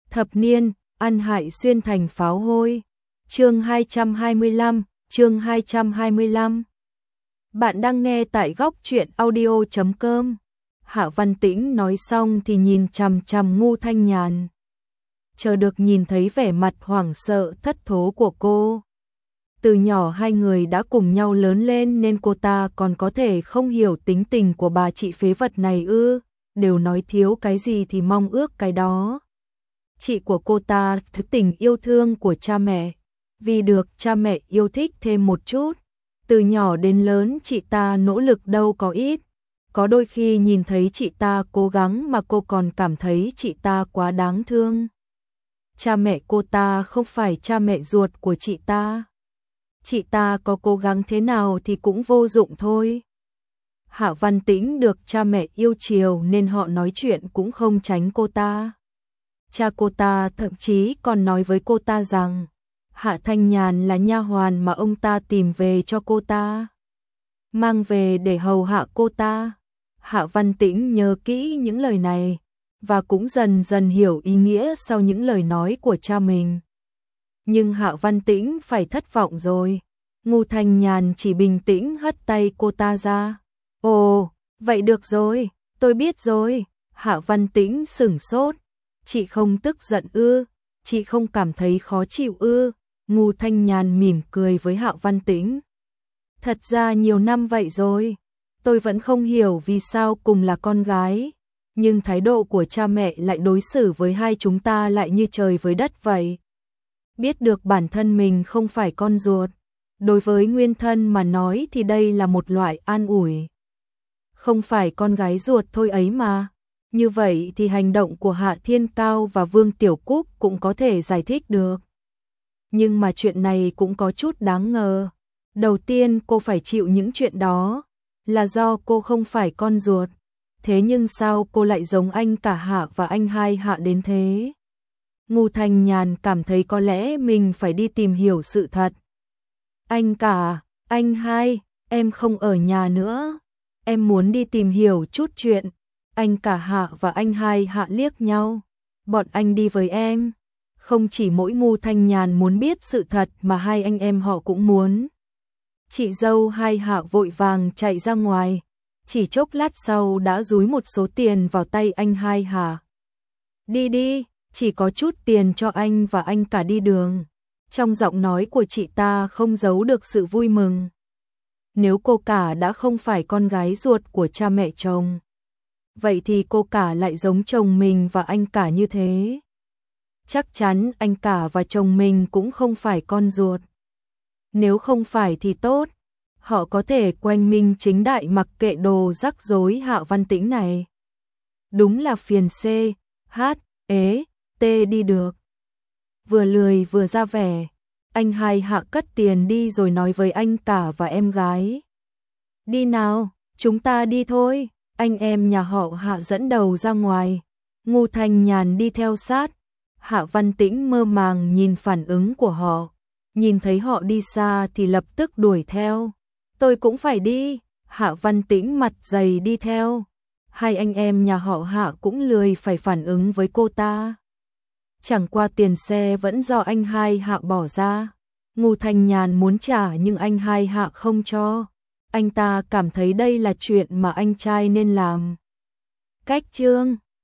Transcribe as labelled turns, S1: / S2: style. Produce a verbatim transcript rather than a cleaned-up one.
S1: Thập niên, ăn hại xuyên thành pháo hôi. Chương hai trăm hai mươi lăm, chương hai trăm hai mươi lăm. Bạn đang nghe tại góc truyện audio chấm com. Hạ Văn Tĩnh nói xong thì nhìn chằm chằm Ngô Thanh Nhàn. Chờ được nhìn thấy vẻ mặt hoảng sợ thất thố của cô. Từ nhỏ hai người đã cùng nhau lớn lên nên cô ta còn có thể không hiểu tính tình của bà chị phế vật này ư, đều nói thiếu cái gì thì mong ước cái đó. Chị của cô ta thứ tình yêu thương của cha mẹ, vì được cha mẹ yêu thích thêm một chút. Từ nhỏ đến lớn chị ta nỗ lực đâu có ít, có đôi khi nhìn thấy chị ta cố gắng mà cô còn cảm thấy chị ta quá đáng thương. Cha mẹ cô ta không phải cha mẹ ruột của chị ta. Chị ta có cố gắng thế nào thì cũng vô dụng thôi. Hạ Văn Tĩnh được cha mẹ yêu chiều nên họ nói chuyện cũng không tránh cô ta. Cha cô ta thậm chí còn nói với cô ta rằng Hạ Thanh Nhàn là nha hoàn mà ông ta tìm về cho cô ta, mang về để hầu hạ cô ta. Hạ Văn Tĩnh nhớ kỹ những lời này và cũng dần dần hiểu ý nghĩa sau những lời nói của cha mình. Nhưng Hạ Văn Tĩnh phải thất vọng rồi. Ngô Thanh Nhàn chỉ bình tĩnh hất tay cô ta ra. Ồ, vậy được rồi, tôi biết rồi. Hạ Văn Tĩnh sửng sốt. Chị không tức giận ư? Chị không cảm thấy khó chịu ư? Ngô Thanh Nhàn mỉm cười với Hạ Văn Tĩnh. Thật ra nhiều năm vậy rồi, tôi vẫn không hiểu vì sao cùng là con gái, nhưng thái độ của cha mẹ lại đối xử với hai chúng ta lại như trời với đất vậy. Biết được bản thân mình không phải con ruột, đối với nguyên thân mà nói thì đây là một loại an ủi. Không phải con gái ruột thôi ấy mà. Như vậy thì hành động của Hạ Thiên Cao và Vương Tiểu Cúc cũng có thể giải thích được. Nhưng mà chuyện này cũng có chút đáng ngờ. Đầu tiên cô phải chịu những chuyện đó là do cô không phải con ruột. Thế nhưng sao cô lại giống anh cả Hạ và anh hai Hạ đến thế? Ngô Thanh Nhàn cảm thấy có lẽ mình phải đi tìm hiểu sự thật. Anh cả, anh hai, em không ở nhà nữa. Em muốn đi tìm hiểu chút chuyện. Anh cả Hạ và anh hai Hạ liếc nhau. Bọn anh đi với em. Không chỉ mỗi Ngô Thanh Nhàn muốn biết sự thật mà hai anh em họ cũng muốn. Chị dâu hai Hạ vội vàng chạy ra ngoài. Chỉ chốc lát sau đã dúi một số tiền vào tay anh hai Hạ. Đi đi, chỉ có chút tiền cho anh và anh cả đi đường. Trong giọng nói của chị ta không giấu được sự vui mừng. Nếu cô cả đã không phải con gái ruột của cha mẹ chồng, vậy thì cô cả lại giống chồng mình và anh cả như thế. Chắc chắn anh cả và chồng mình cũng không phải con ruột. Nếu không phải thì tốt, họ có thể quanh minh chính đại mặc kệ đồ rắc rối Hạ Văn Tĩnh này. Đúng là phiền C, H, ế, T đi được. Vừa lười vừa ra vẻ, anh hai Hạ cất tiền đi rồi nói với anh cả và em gái. Đi nào, chúng ta đi thôi. Anh em nhà họ Hạ dẫn đầu ra ngoài. Ngô Thanh Nhàn đi theo sát. Hạ Văn Tĩnh mơ màng nhìn phản ứng của họ. Nhìn thấy họ đi xa thì lập tức đuổi theo. Tôi cũng phải đi. Hạ Văn Tĩnh mặt dày đi theo. Hai anh em nhà họ Hạ cũng lười phải phản ứng với cô ta. Chẳng qua tiền xe vẫn do anh hai Hạ bỏ ra. Ngô Thanh Nhàn muốn trả nhưng anh hai Hạ không cho. Anh ta cảm thấy đây là chuyện mà anh trai nên làm. Cách chương